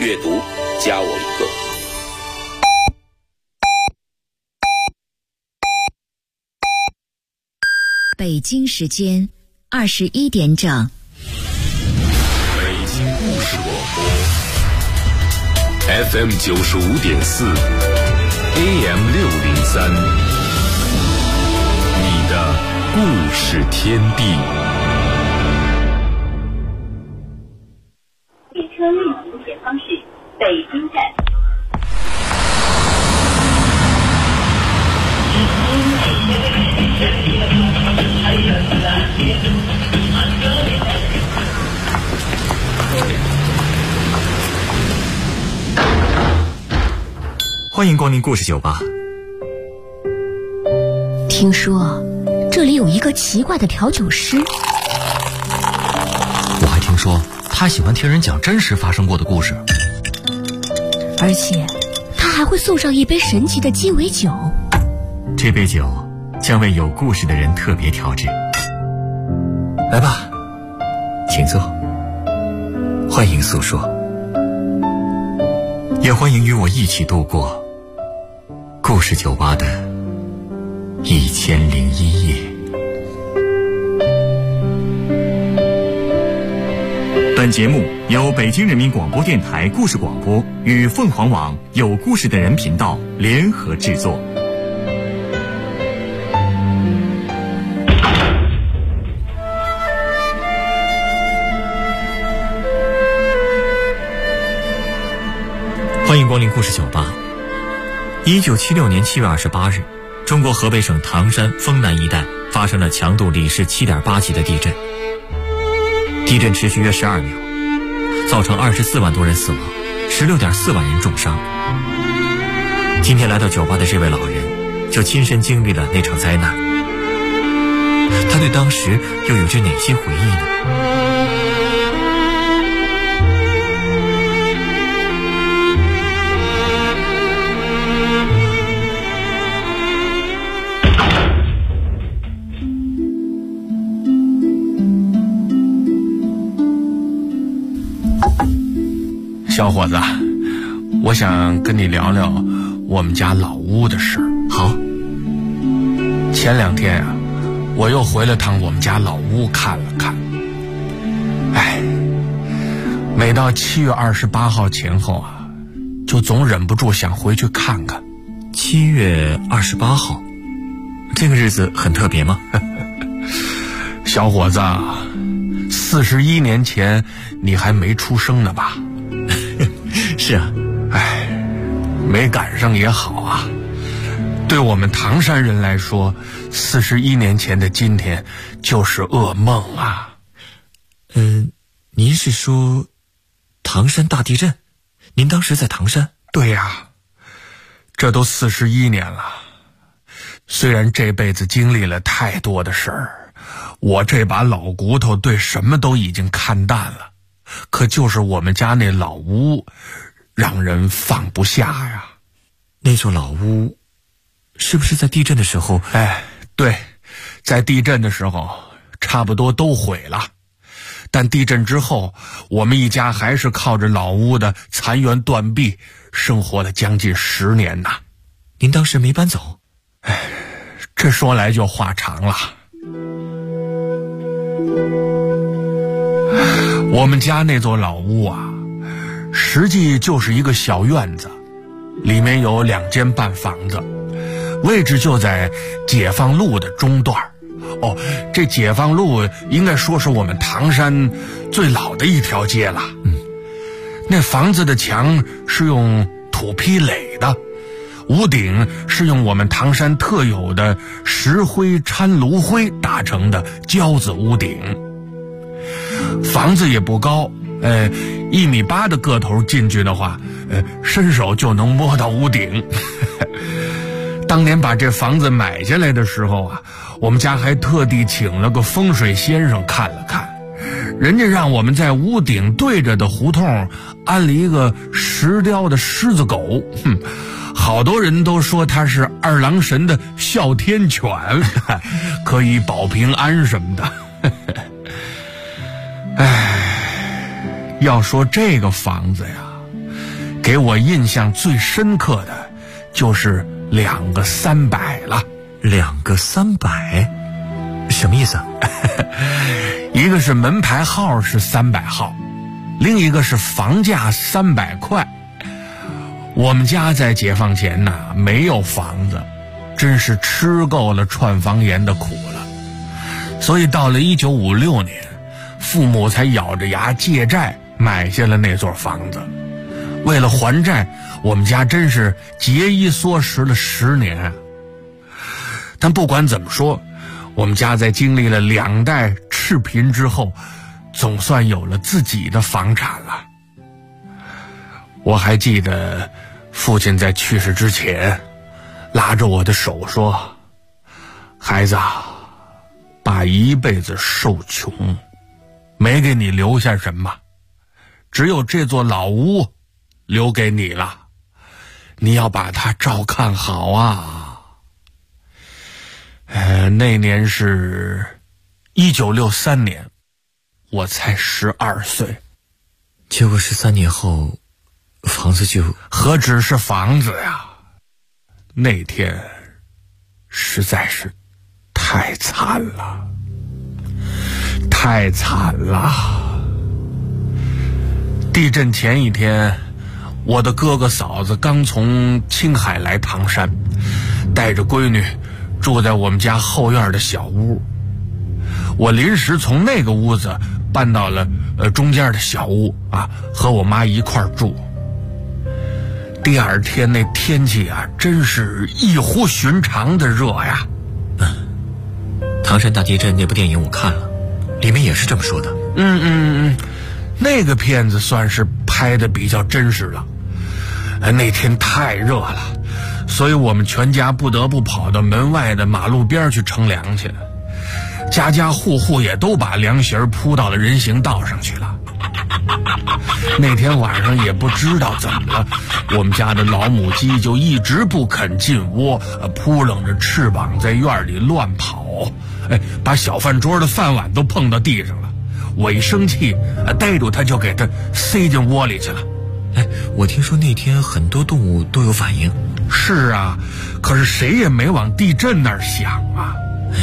阅读加我一个。 北京时间21点整。 北京故事广播 FM 95.4 AM 603，你的故事天地。 列车运行前方是北京站。 欢迎光临故事酒吧。 听说这里有一个奇怪的调酒师， 我还听说他喜欢听人讲真实发生过的故事， 而且他还会送上一杯神奇的鸡尾酒。 这杯酒将为有故事的人特别调制。来吧，请坐，欢迎诉说，也欢迎与我一起度过故事酒吧的1001夜。本节目由北京人民广播电台故事广播与凤凰网有故事的人频道联合制作。欢迎光临故事酒吧。1976年7月28日，中国河北省唐山丰南一带发生了强度里氏7.8级的地震。地震持续约12秒，造成24万多人死亡，16.4万人重伤。今天来到酒吧的这位老人，就亲身经历了那场灾难。他对当时又有着哪些回忆呢？ 小伙子，我想跟你聊聊我们家老屋的事儿。 好。 前2天啊，我又回了趟我们家老屋看了看。每到7月28号前后啊，就总忍不住想回去看看。 7月28号，这个日子很特别吗？ 小伙子，41年前你还没出生呢吧？ 是啊。 没赶上也好啊。对我们唐山人来说，41年前的今天就是噩梦啊。 您是说唐山大地震？您当时在唐山？ 对呀，这都41年了。虽然这辈子经历了太多的事儿，我这把老骨头对什么都已经看淡了，可就是我们家那老屋让人放不下呀。 那座老屋是不是在地震的时候？ 对，在地震的时候差不多都毁了。但地震之后，我们一家还是靠着老屋的残垣断壁生活了将近10年呐。 您当时没搬走？ 这说来就话长了。我们家那座老屋啊，实际就是一个小院子，里面有2间半房子，位置就在解放路的中段。这解放路应该说是我们唐山最老的一条街了。那房子的墙是用土坯垒的，屋顶是用我们唐山特有的石灰掺炉灰打成的胶子屋顶。房子也不高，1.8米的个头进去的话，伸手就能摸到屋顶。当年把这房子买下来的时候啊，我们家还特地请了个风水先生看了看，人家让我们在屋顶对着的胡同安了一个石雕的狮子狗。好多人都说它是二郎神的哮天犬，可以保平安什么的。要说这个房子呀， 给我印象最深刻的就是2个300了。 2个300，什么意思啊？ 一个是门牌号是300号，另一个是房价300块。我们家在解放前呐，没有房子，真是吃够了串房盐的苦了。所以到了1956年，父母才咬着牙借债买下了那座房子。为了还债，我们家真是节衣缩食了10年啊。但不管怎么说，我们家在经历了2代赤贫之后，总算有了自己的房产了。我还记得父亲在去世之前拉着我的手说，孩子啊，爸一辈子受穷，没给你留下什么，只有这座老屋留给你了，你要把它照看好啊。那年是1963年，我才12岁。 结果13年后，房子就…… 何止是房子呀，那天实在是太惨了，太惨了。地震前一天，我的哥哥嫂子刚从青海来唐山，带着闺女住在我们家后院的小屋。我临时从那个屋子搬到了中间的小屋啊，和我妈一块儿住。第二天那天气啊，真是异乎寻常的热呀。 唐山大地震那部电影我看了，里面也是这么说的。 那个片子算是拍的比较真实了。那天太热了，所以我们全家不得不跑到门外的马路边去乘凉去了。家家户户也都把凉席铺到了人行道上去了。那天晚上也不知道怎么了，我们家的老母鸡就一直不肯进窝，扑棱着翅膀在院里乱跑，把小饭桌的饭碗都碰到地上了。我一生气，逮住它就给它塞进窝里去了。 我听说那天很多动物都有反应。 是啊，可是谁也没往地震那儿想啊。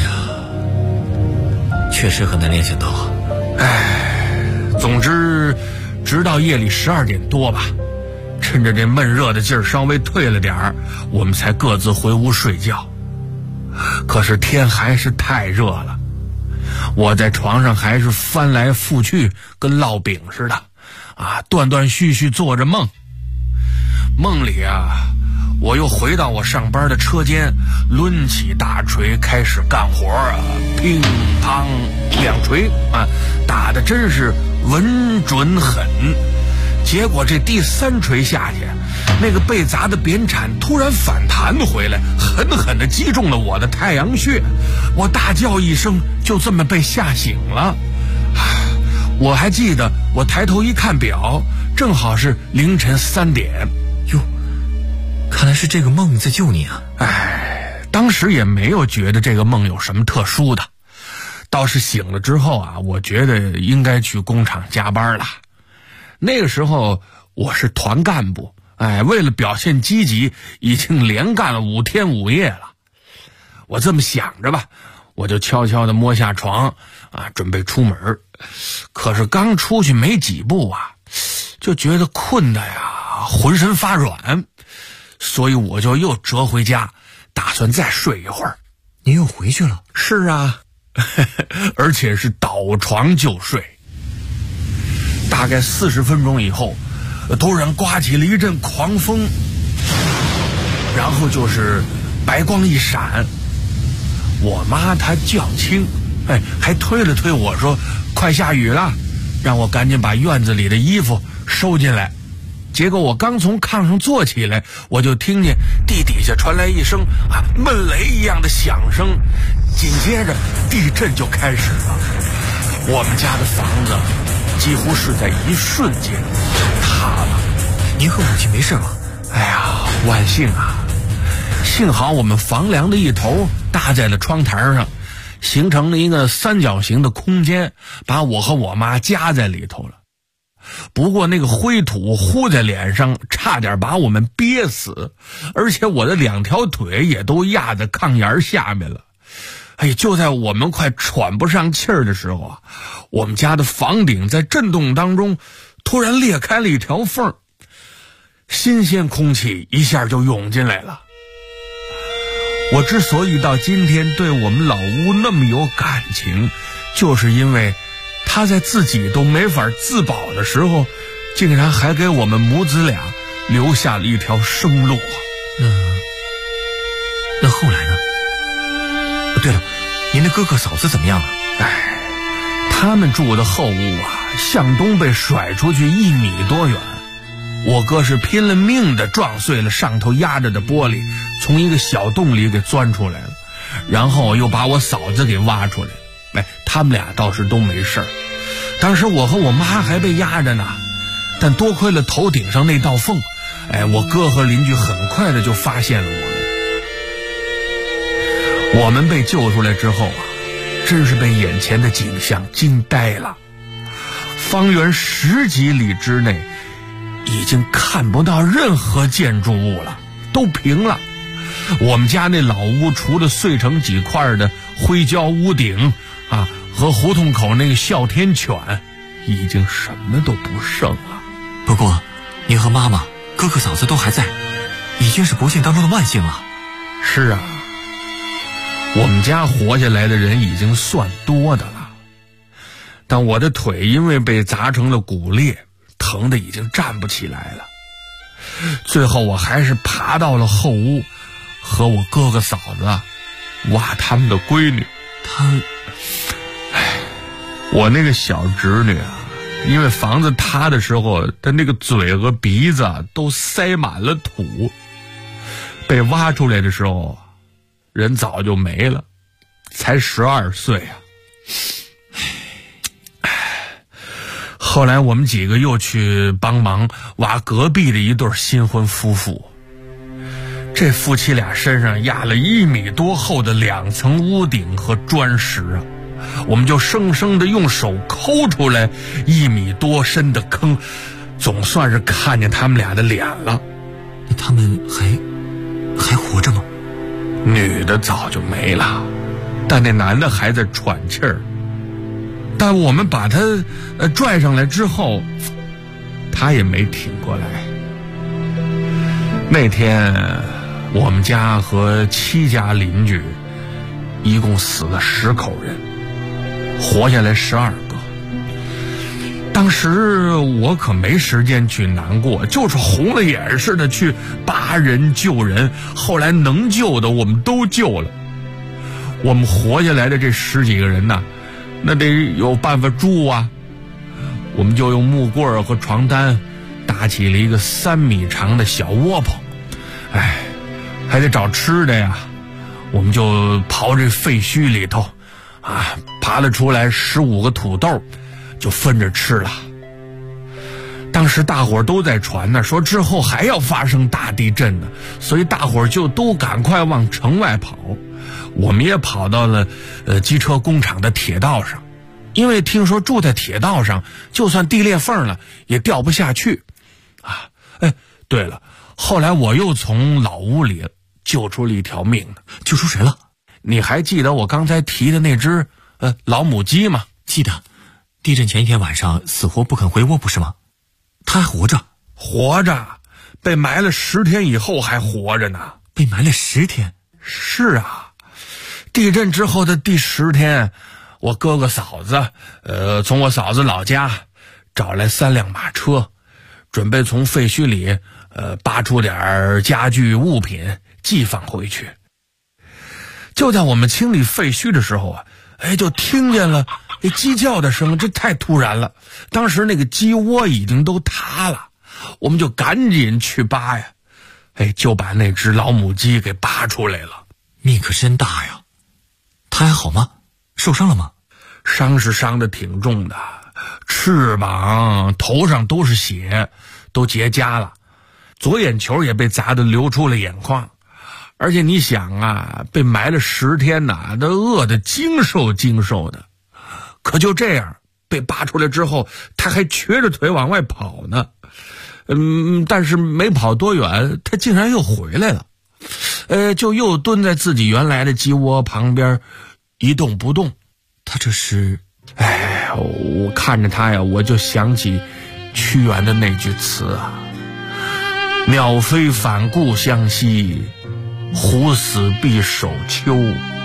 确实很难联想到啊。 总之直到夜里12点多吧，趁着这闷热的劲儿稍微退了点儿，我们才各自回屋睡觉。可是天还是太热了，我在床上还是翻来覆去，跟烙饼似的啊，断断续续做着梦。梦里啊，我又回到我上班的车间，抡起大锤开始干活啊，乒乓2锤啊，打得真是稳准狠。结果这第3锤下去，那个被砸的扁铲突然反弹回来，狠狠地击中了我的太阳穴。我大叫一声，就这么被吓醒了。我还记得我抬头一看表，正好是凌晨3点。 哟，看来是这个梦在救你啊。 当时也没有觉得这个梦有什么特殊的，倒是醒了之后啊，我觉得应该去工厂加班了。那个时候我是团干部，为了表现积极，已经连干了5天5夜了。我这么想着吧，我就悄悄地摸下床啊，准备出门。可是刚出去没几步啊，就觉得困得呀浑身发软，所以我就又折回家，打算再睡一会儿。 你又回去了？ 是啊，而且是倒床就睡。大概40分钟以后，突然刮起了一阵狂风，然后就是白光一闪。我妈她叫轻，还推了推我说快下雨了，让我赶紧把院子里的衣服收进来。结果我刚从炕上坐起来，我就听见地底下传来一声闷雷一样的响声，紧接着地震就开始了。我们家的房子几乎是在一瞬间塌了。 您和母亲没事吧？ 万幸啊，幸好我们房梁的一头搭在了窗台上，形成了一个3角形的空间，把我和我妈夹在里头了。 不过那个灰土糊在脸上，差点把我们憋死，而且我的2条腿也都压在炕沿下面了。就在我们快喘不上气儿的时候啊，我们家的房顶在震动当中突然裂开了一条缝，新鲜空气一下就涌进来了。我之所以到今天对我们老屋那么有感情，就是因为他在自己都没法自保的时候，竟然还给我们母子俩留下了一条生路啊。 那后来呢？对了，您的哥哥嫂子怎么样啊？ 他们住的后屋啊，向东被甩出去1米多远。我哥是拼了命的撞碎了上头压着的玻璃，从一个小洞里给钻出来了，然后又把我嫂子给挖出来。他们俩倒是都没事儿。当时我和我妈还被压着呢，但多亏了头顶上那道缝，我哥和邻居很快的就发现了我们。我们被救出来之后啊，真是被眼前的景象惊呆了。方圆10几里之内已经看不到任何建筑物了，都平了。我们家那老屋除了碎成几块的灰胶屋顶啊，和胡同口那个哮天犬，已经什么都不剩了。 不过您和妈妈、哥哥嫂子都还在，已经是不幸当中的万幸了。 是啊，我们家活下来的人已经算多的了，但我的腿因为被砸成了骨裂，疼得已经站不起来了。最后我还是爬到了后屋，和我哥哥嫂子挖他们的闺女。我那个小侄女啊，因为房子塌的时候，她那个嘴和鼻子都塞满了土，被挖出来的时候人早就没了，才12岁啊。后来我们几个又去帮忙挖隔壁的一对新婚夫妇，这夫妻俩身上压了1米多厚的2层屋顶和砖石啊，我们就生生的用手抠出来1米多深的坑，总算是看见他们俩的脸了。 他们还活着吗？ 女的早就没了，但那男的还在喘气儿。但我们把他拽上来之后，他也没挺过来。那天我们家和7家邻居一共死了10口人，活下来12个。当时我可没时间去难过，就是红了眼似的去扒人救人，后来能救的我们都救了。我们活下来的这10几个人呢，那得有办法住啊。我们就用木棍和床单搭起了一个3米长的小窝棚，还得找吃的呀。我们就刨这废墟里头啊，爬了出来15个土豆，就分着吃了。当时大伙儿都在传呢，说之后还要发生大地震呢，所以大伙儿就都赶快往城外跑。我们也跑到了机车工厂的铁道上，因为听说住在铁道上，就算地裂缝了也掉不下去啊。对了，后来我又从老屋里救出了一条命呢。 救出谁了？ 你还记得我刚才提的那只老母鸡吗？ 记得，地震前一天晚上死活不肯回窝，不是吗？它还活着？ 活着，被埋了10天以后还活着呢。 被埋了10天？ 是啊，地震之后的第10天，我哥哥嫂子从我嫂子老家找来3辆马车，准备从废墟里扒出点家具物品寄放回去。就在我们清理废墟的时候啊，就听见了鸡叫的声，这太突然了。当时那个鸡窝已经都塌了，我们就赶紧去扒呀，就把那只老母鸡给扒出来了。 命可真大呀！它还好吗？受伤了吗？ 伤是伤的挺重的，翅膀、头上都是血，都结痂了，左眼球也被砸得流出了眼眶。而且你想啊，被埋了10天呐，都饿得精瘦精瘦的。可就这样被扒出来之后，他还瘸着腿往外跑呢。但是没跑多远，他竟然又回来了。就又蹲在自己原来的鸡窝旁边一动不动。 他这是…… 我看着他呀，我就想起屈原的那句词啊：鸟飞返故乡兮，虎死必守丘。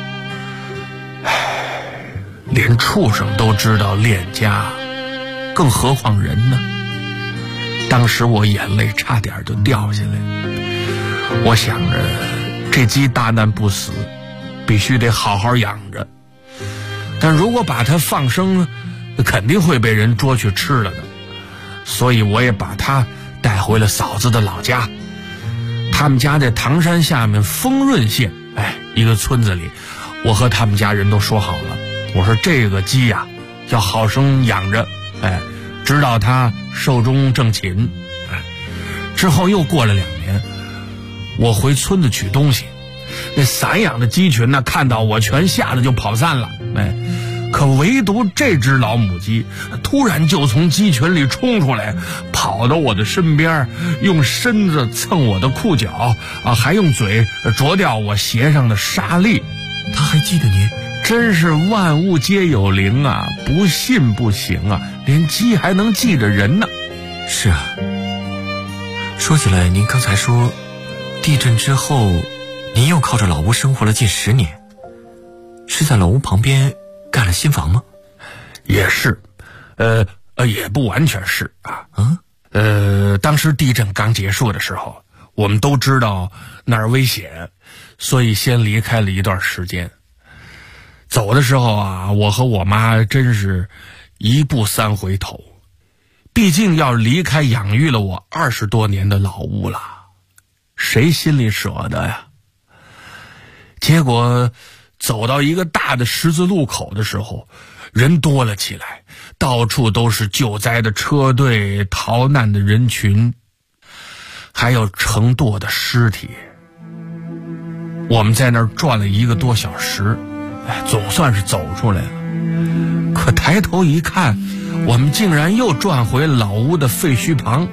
连畜生都知道恋家，更何况人呢？当时我眼泪差点就掉下来。我想着这鸡大难不死，必须得好好养着，但如果把它放生，肯定会被人捉去吃了的。所以我也把它带回了嫂子的老家。他们家在唐山下面丰润县一个村子里。我和他们家人都说好了，我说这个鸡呀要好生养着，直到它寿终正寝。之后又过了2年，我回村子取东西，那散养的鸡群呢，看到我全吓得就跑散了。可唯独这只老母鸡突然就从鸡群里冲出来，跑到我的身边，用身子蹭我的裤脚还用嘴啄掉我鞋上的沙粒。 他还记得您？ 真是万物皆有灵啊，不信不行啊，连鸡还能记着人呢。 是啊，说起来，您刚才说地震之后您又靠着老屋生活了近10年，是在老屋旁边盖了新房吗？ 也是，也不完全是啊。当时地震刚结束的时候，我们都知道那儿危险，所以先离开了一段时间。走的时候啊，我和我妈真是一步3回头，毕竟要离开养育了我20多年的老屋了，谁心里舍得呀？结果走到一个大的十字路口的时候，人多了起来，到处都是救灾的车队、逃难的人群，还有成垛的尸体。我们在那儿转了1个多小时，总算是走出来了。可抬头一看，我们竟然又转回老屋的废墟旁。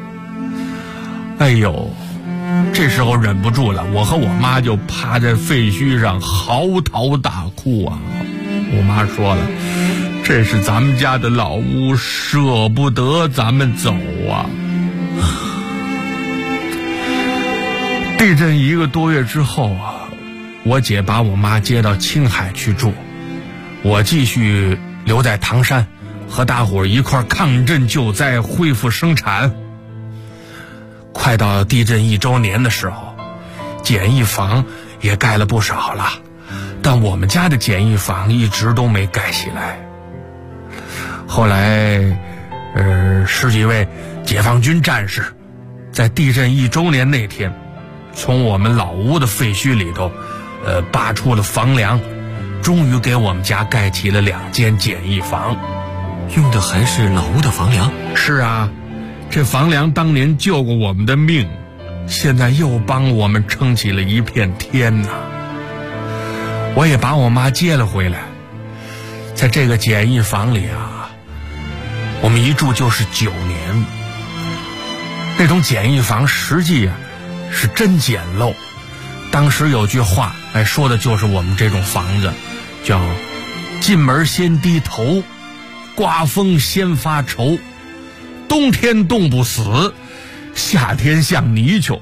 这时候忍不住了，我和我妈就趴在废墟上嚎啕大哭啊！我妈说了，这是咱们家的老屋，舍不得咱们走啊！地震1个多月之后啊，我姐把我妈接到青海去住，我继续留在唐山，和大伙一块抗震救灾，恢复生产。快到地震1周年的时候，简易房也盖了不少了，但我们家的简易房一直都没盖起来。后来10几位解放军战士在地震1周年那天，从我们老屋的废墟里头扒出了房梁，终于给我们家盖起了2间简易房。 用的还是老屋的房梁？ 是啊，这房梁当年救过我们的命，现在又帮我们撑起了一片天呐。我也把我妈接了回来，在这个简易房里啊，我们一住就是9年。那种简易房实际啊是真简陋。当时有句话说的就是我们这种房子，叫进门先低头，刮风先发愁，冬天冻不死，夏天像泥鳅。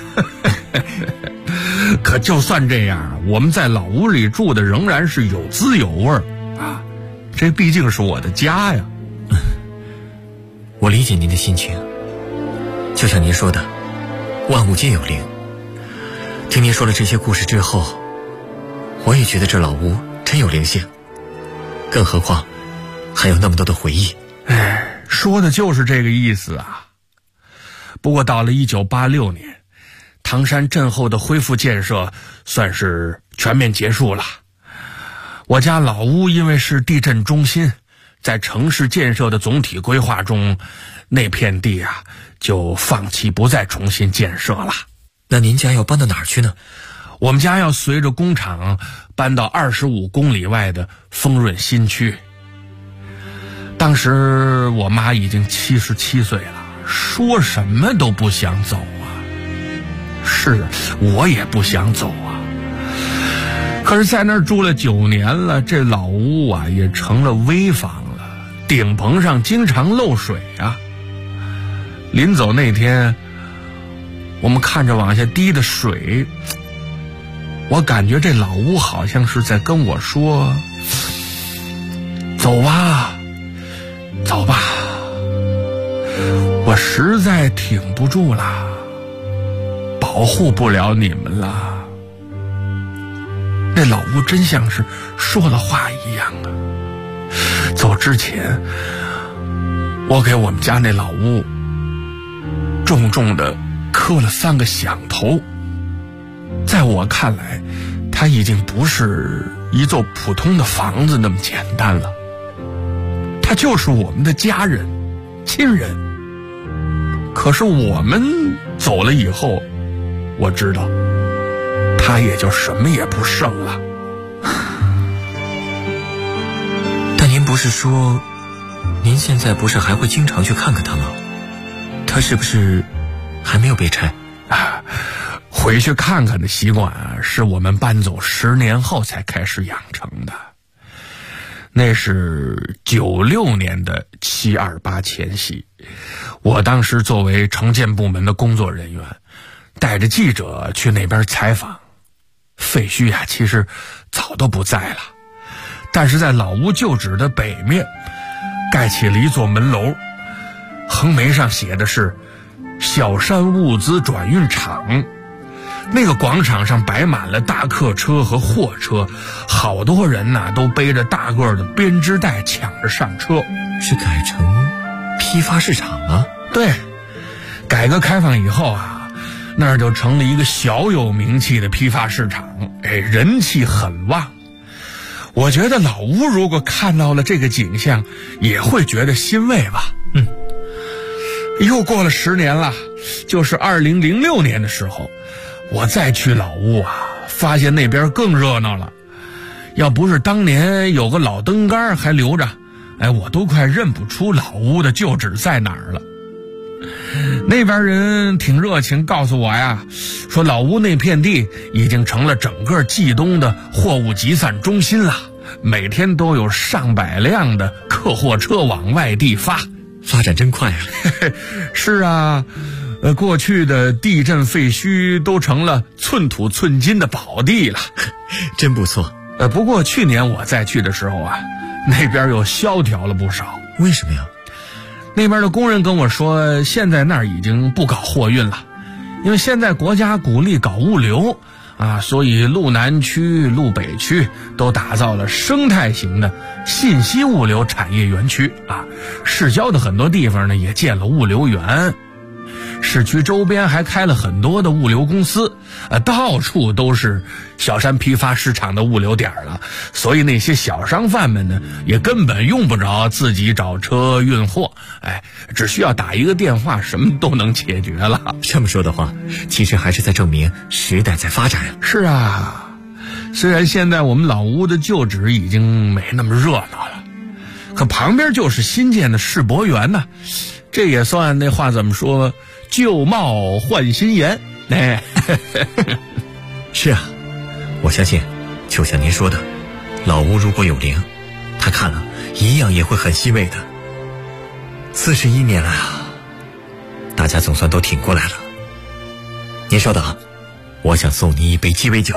可就算这样，我们在老屋里住的仍然是有滋有味啊，这毕竟是我的家呀。 我理解您的心情，就像您说的，万物皆有灵。听您说了这些故事之后，我也觉得这老屋真有灵性，更何况还有那么多的回忆。 说的就是这个意思啊。不过到了1986年，唐山震后的恢复建设算是全面结束了。我家老屋因为是地震中心，在城市建设的总体规划中，那片地啊就放弃不再重新建设了。 那您家要搬到哪儿去呢？ 我们家要随着工厂搬到25公里外的丰润新区。 当时我妈已经77岁了，说什么都不想走啊。是，我也不想走啊。可是在那儿住了9年了，这老屋啊也成了危房了，顶棚上经常漏水啊。临走那天，我们看着往下滴的水，我感觉这老屋好像是在跟我说：走吧，走吧，我实在挺不住了，保护不了你们了。那老屋真像是说了话一样啊。走之前，我给我们家那老屋重重的磕了3个响头。在我看来，它已经不是一座普通的房子那么简单了，它就是我们的家人、亲人。可是我们走了以后，我知道他也就什么也不剩了。 但您不是说您现在不是还会经常去看看他吗？他是不是还没有被拆？ 回去看看的习惯啊，是我们搬走10年后才开始养成的。那是96年的728前夕，我当时作为城建部门的工作人员，带着记者去那边采访。废墟啊，其实早都不在了，但是在老屋旧址的北面盖起了一座门楼，横眉上写的是小山物资转运厂。那个广场上摆满了大客车和货车，好多人呐都背着大个的编织袋抢着上车。 是改成批发市场了？ 对，改革开放以后啊，那儿就成了一个小有名气的批发市场，人气很旺。我觉得老吴如果看到了这个景象，也会觉得欣慰吧。又过了10年了，就是2006年的时候，我再去老屋啊，发现那边更热闹了。要不是当年有个老灯杆还留着，我都快认不出老屋的旧址在哪儿了。那边人挺热情，告诉我呀，说老屋那片地已经成了整个冀东的货物集散中心了，每天都有上百辆的客货车往外地发展真快啊。 是啊，过去的地震废墟都成了寸土寸金的宝地了。 真不错。 不过去年我再去的时候啊，那边又萧条了不少。 为什么呀？ 那边的工人跟我说，现在那儿已经不搞货运了，因为现在国家鼓励搞物流啊，所以路南区、路北区都打造了生态型的信息物流产业园区啊。市郊的很多地方呢也建了物流园，市区周边还开了很多的物流公司，到处都是小山批发市场的物流点了。所以那些小商贩们呢，也根本用不着自己找车运货，只需要打一个电话，什么都能解决了。 这么说的话，其实还是在证明时代在发展。 是啊，虽然现在我们老屋的旧址已经没那么热闹了，可旁边就是新建的世博园呢，这也算那话怎么说，旧貌换新颜。 是啊，我相信就像您说的，老吴如果有灵，他看了一样也会很欣慰的。41年了啊，大家总算都挺过来了。您稍等，我想送您一杯鸡尾酒。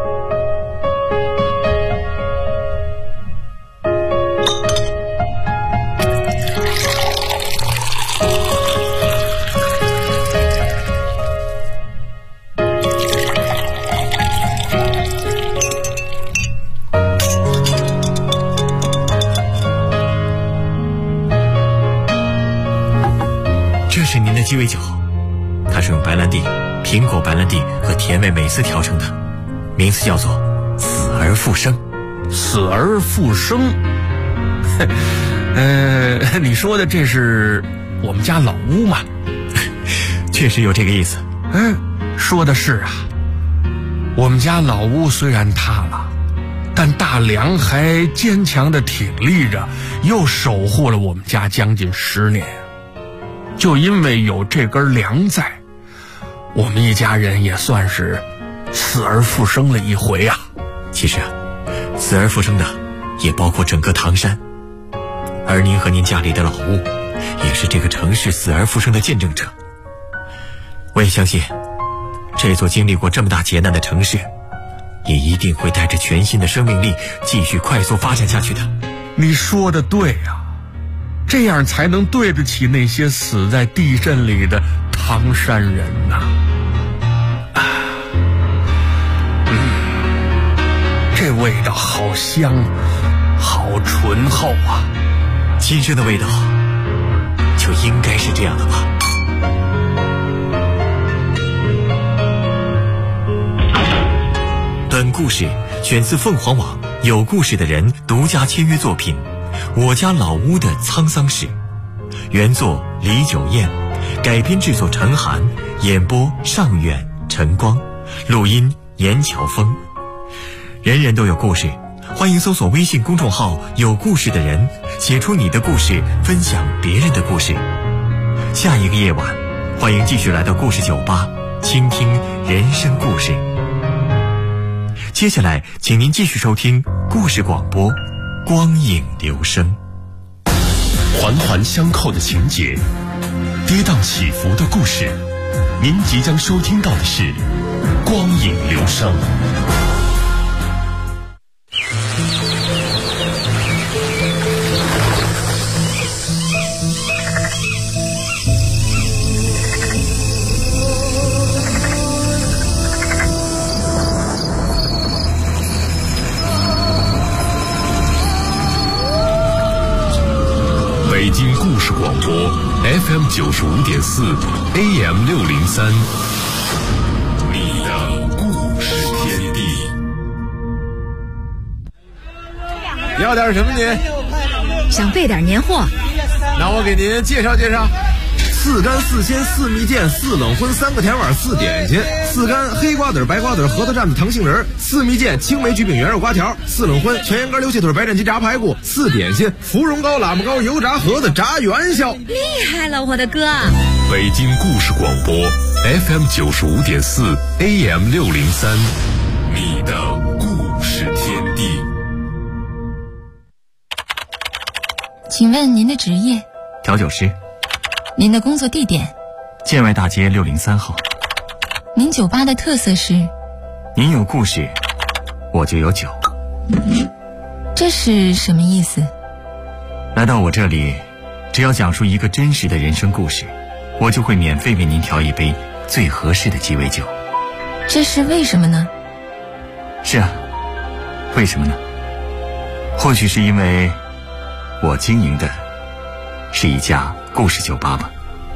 这是您的鸡尾酒，它是用白兰地、苹果白兰地和甜味美思调成的，名字叫做死而复生。 死而复生？你说的这是我们家老屋吗？ 确实有这个意思。 说的是啊，我们家老屋虽然塌了， 但大梁还坚强地挺立着，又守护了我们家将近10年。就因为有这根梁在，我们一家人也算是死而复生了一回啊。 其实啊，死而复生的也包括整个唐山，而您和您家里的老屋也是这个城市死而复生的见证者。我也相信这座经历过这么大劫难的城市也一定会带着全新的生命力继续快速发展下去的。 你说的对啊，这样才能对得起那些死在地震里的唐山人呐。这味道好香，好醇厚啊！ 今生的味道就应该是这样的吧。本故事选自凤凰网有故事的人独家签约作品《我家老屋的沧桑史》，原作李九燕，改编制作陈寒，演播尚远、陈光，录音严乔峰。人人都有故事，欢迎搜索微信公众号有故事的人，写出你的故事，分享别人的故事。下一个夜晚，欢迎继续来到故事酒吧，倾听人生故事。接下来请您继续收听故事广播，光影流声。 环环相扣的情节，跌宕起伏的故事，您即将收听到的是光影流声。北京故事广播 FM 95.4 AM 603，你的故事天地。 要点什么您？ 想备点年货， 那我给您介绍介绍。4干4鲜4蜜饯4冷荤3个甜碗4点心，4干黑瓜子白瓜子核桃蘸子糖杏仁，4蜜饯青梅焗饼圆肉瓜条，4冷荤全羊肝溜气腿白斩鸡炸排骨，4点心芙蓉糕喇嘛糕油炸盒子炸元宵。 厉害了，我的哥！ 北京故事广播 FM 95.4 AM 603，你的故事天地。 请问您的职业？ 调酒师。 您的工作地点？ 建外大街603号。 您酒吧的特色是？ 您有故事，我就有酒。 这是什么意思？ 来到我这里，只要讲述一个真实的人生故事，我就会免费为您调一杯最合适的鸡尾酒。 这是为什么呢？ 是啊，为什么呢？或许是因为我经营的是一家故事酒吧吧。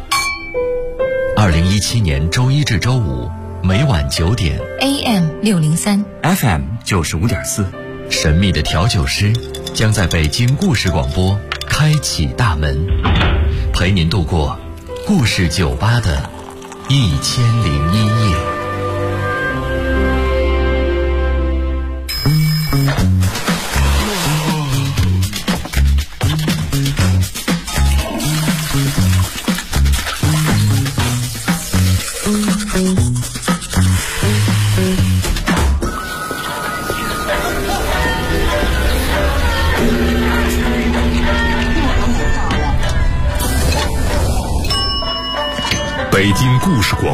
2017年周一至周五每晚9点 AM 603 FM 95.4， 神秘的调酒师将在北京故事广播开启大门，陪您度过故事酒吧的1001夜。 北京故事广播